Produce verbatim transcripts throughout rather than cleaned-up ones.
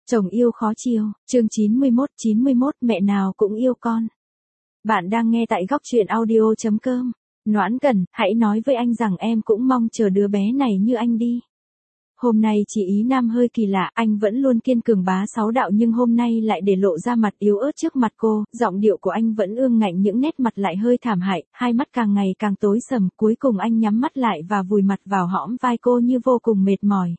Chồng yêu khó chiều, chương chín mươi mốt, chín mươi mốt mẹ nào cũng yêu con. Bạn đang nghe tại góc truyện audio.com. Noãn Cẩn, hãy nói với anh rằng em cũng mong chờ đứa bé này như anh đi. Hôm nay chị Ý Nam hơi kỳ lạ, anh vẫn luôn kiên cường bá sáu đạo nhưng hôm nay lại để lộ ra mặt yếu ớt trước mặt cô, giọng điệu của anh vẫn ương ngạnh những nét mặt lại hơi thảm hại, hai mắt càng ngày càng tối sầm, cuối cùng anh nhắm mắt lại và vùi mặt vào hõm vai cô như vô cùng mệt mỏi.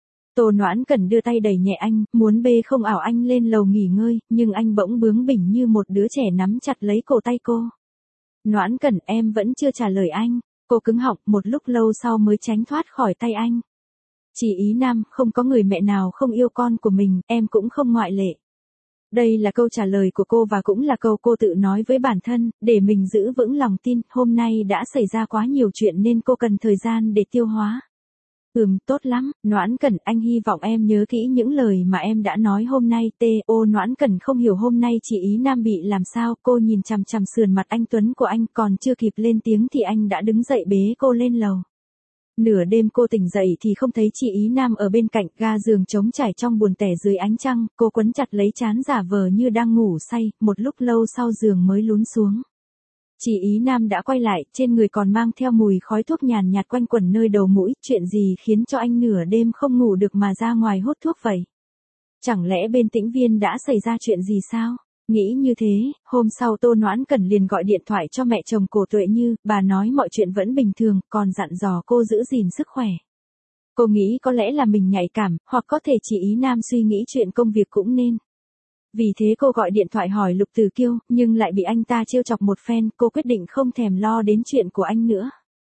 Tô Noãn Cẩn đưa tay đẩy nhẹ anh, muốn bê không ảo anh lên lầu nghỉ ngơi, nhưng anh bỗng bướng bỉnh như một đứa trẻ nắm chặt lấy cổ tay cô. Noãn Cẩn, em vẫn chưa trả lời anh. Cô cứng họng, một lúc lâu sau mới tránh thoát khỏi tay anh. Chị Ý Nam, không có người mẹ nào không yêu con của mình, em cũng không ngoại lệ. Đây là câu trả lời của cô và cũng là câu cô tự nói với bản thân, để mình giữ vững lòng tin. Hôm nay đã xảy ra quá nhiều chuyện nên cô cần thời gian để tiêu hóa. Ừm, tốt lắm, Noãn Cẩn, anh hy vọng em nhớ kỹ những lời mà em đã nói hôm nay. T O Noãn Cẩn không hiểu hôm nay chị Ý Nam bị làm sao, cô nhìn chằm chằm sườn mặt anh tuấn của anh, còn chưa kịp lên tiếng thì anh đã đứng dậy bế cô lên lầu. Nửa đêm cô tỉnh dậy thì không thấy chị Ý Nam ở bên cạnh, ga giường trống trải trong buồn tẻ dưới ánh trăng, cô quấn chặt lấy trán giả vờ như đang ngủ say, một lúc lâu sau giường mới lún xuống. Chị Ý Nam đã quay lại, trên người còn mang theo mùi khói thuốc nhàn nhạt quanh quẩn nơi đầu mũi, chuyện gì khiến cho anh nửa đêm không ngủ được mà ra ngoài hút thuốc vậy? Chẳng lẽ bên Tĩnh Viên đã xảy ra chuyện gì sao? Nghĩ như thế, hôm sau Tô Noãn Cẩn liền gọi điện thoại cho mẹ chồng Cổ Tuệ Như, bà nói mọi chuyện vẫn bình thường, còn dặn dò cô giữ gìn sức khỏe. Cô nghĩ có lẽ là mình nhạy cảm, hoặc có thể chị Ý Nam suy nghĩ chuyện công việc cũng nên. Vì thế cô gọi điện thoại hỏi Lục Tử Kiêu, nhưng lại bị anh ta trêu chọc một phen, cô quyết định không thèm lo đến chuyện của anh nữa.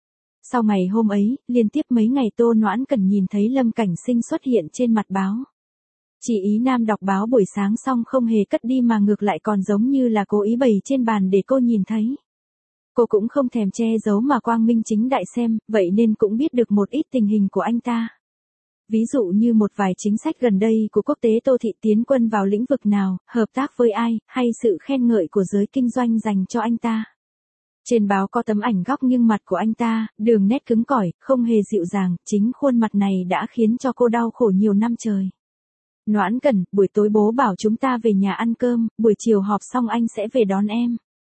Sau ngày hôm ấy, liên tiếp mấy ngày Tô Noãn Cẩn nhìn thấy Lâm Cảnh Sinh xuất hiện trên mặt báo. Chị Ý Nam đọc báo buổi sáng xong không hề cất đi mà ngược lại còn giống như là cố ý bày trên bàn để cô nhìn thấy. Cô cũng không thèm che giấu mà quang minh chính đại xem, vậy nên cũng biết được một ít tình hình của anh ta. Ví dụ như một vài chính sách gần đây của quốc tế Tô Thị tiến quân vào lĩnh vực nào, hợp tác với ai, hay sự khen ngợi của giới kinh doanh dành cho anh ta. Trên báo có tấm ảnh góc nhưng mặt của anh ta, đường nét cứng cỏi, không hề dịu dàng, chính khuôn mặt này đã khiến cho cô đau khổ nhiều năm trời. Noãn Cẩn, buổi tối bố bảo chúng ta về nhà ăn cơm, buổi chiều họp xong anh sẽ về đón em.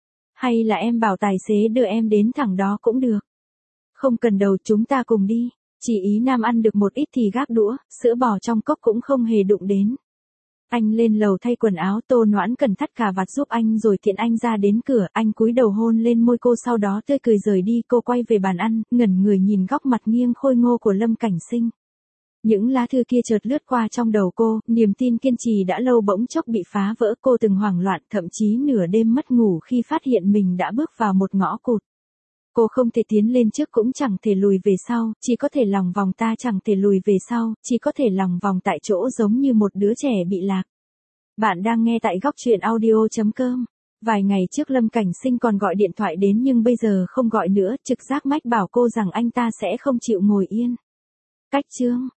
Hay là em bảo tài xế đưa em đến thẳng đó cũng được. Không cần đâu, chúng ta cùng đi. Chị Ý Nam ăn được một ít thì gác đũa, sữa bò trong cốc cũng không hề đụng đến. Anh lên lầu thay quần áo, Tô Noãn Cẩn thắt cà vạt giúp anh rồi tiện anh ra đến cửa, anh cúi đầu hôn lên môi cô sau đó tươi cười rời đi. Cô quay về bàn ăn, ngẩn người nhìn góc mặt nghiêng khôi ngô của Lâm Cảnh Sinh. Những lá thư kia chợt lướt qua trong đầu cô, niềm tin kiên trì đã lâu bỗng chốc bị phá vỡ, cô từng hoảng loạn, thậm chí nửa đêm mất ngủ khi phát hiện mình đã bước vào một ngõ cụt. Cô không thể tiến lên trước cũng chẳng thể lùi về sau, chỉ có thể lòng vòng ta chẳng thể lùi về sau, chỉ có thể lòng vòng tại chỗ giống như một đứa trẻ bị lạc. Bạn đang nghe tại góc truyện audio.com. Vài ngày trước Lâm Cảnh Sinh còn gọi điện thoại đến nhưng bây giờ không gọi nữa, trực giác mách bảo cô rằng anh ta sẽ không chịu ngồi yên. Cách chương